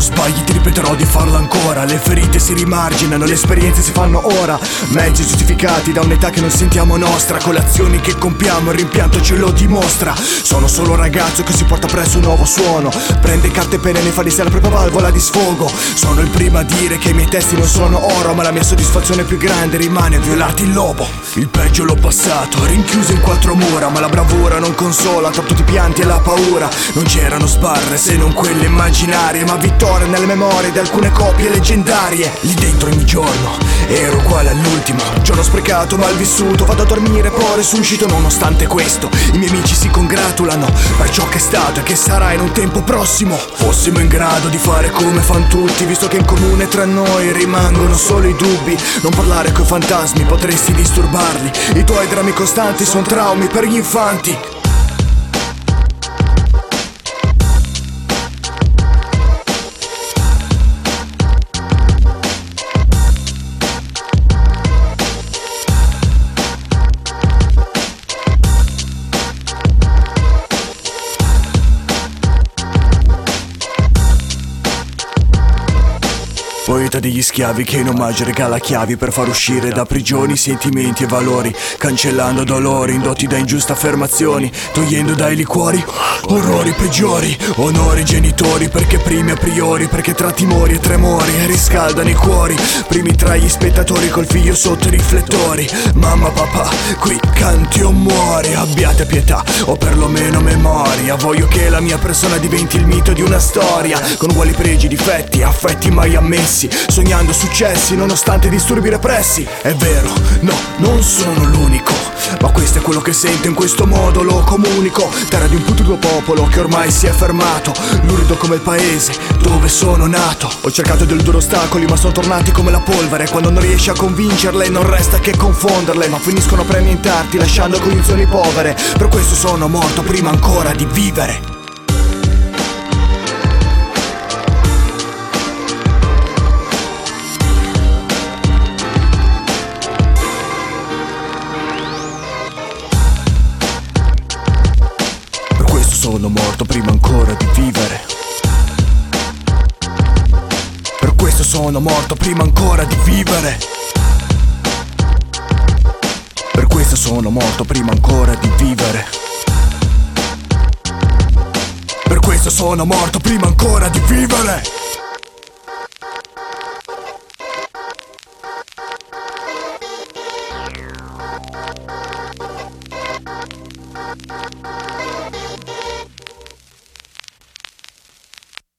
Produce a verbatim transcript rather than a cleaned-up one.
sbagli ti ripeterò di farlo ancora. Le ferite si rimarginano, le esperienze si fanno ora. Mezzi giustificati da un'età che non sentiamo nostra. Con le azioni che compiamo il rimpianto ce lo dimostra. Sono solo un ragazzo che si porta presso un nuovo suono. Prende carta e penne e ne fa di sé la propria valvola di sfogo. Sono il primo a dire che i miei testi non sono oro, ma la mia soddisfazione più grande rimane violarti il lobo. Il peggio l'ho passato, rinchiuso in quattro mura, ma la bravura non consola tra tutti i pianti e la paura. Non c'erano sbarre se non quelle immaginarie, ma vittorie nelle memorie di alcune copie leggendarie. Lì dentro ogni giorno ero uguale all'ultimo, giorno sprecato, mal vissuto. Vado a dormire poi resuscito. Nonostante questo i miei amici si congratulano per ciò che è stato e che sarà in un tempo prossimo. Fossimo in grado di fare come fan tutti, visto che in comune tra noi rimangono solo i dubbi. Non parlare coi fantasmi, potresti disturbarli. I tuoi drammi costanti sono traumi per gli infanti. Poeta degli schiavi che in omaggio regala chiavi per far uscire da prigioni sentimenti e valori, cancellando dolori indotti da ingiuste affermazioni, togliendo dai liquori orrori peggiori. Onori genitori perché primi a priori, perché tra timori e tremori riscaldano i cuori. Primi tra gli spettatori col figlio sotto i riflettori. Mamma, papà, qui canti o muori. Abbiate pietà o perlomeno memoria. Voglio che la mia persona diventi il mito di una storia, con uguali pregi, difetti, affetti mai ammessi, sognando successi nonostante disturbi repressi. È vero, no, non sono l'unico, ma questo è quello che sento, in questo modo lo comunico. Terra di un putrido popolo che ormai si è fermato, lurido come il paese dove sono nato. Ho cercato di eludere ostacoli ma sono tornati come la polvere. Quando non riesci a convincerle non resta che confonderle, ma finiscono per annientarti lasciando condizioni povere. Per questo sono morto prima ancora di vivere. Sono morto prima ancora di vivere. Per questo sono morto prima ancora di vivere. Per questo sono morto prima ancora di vivere. Per questo sono morto prima ancora di vivere.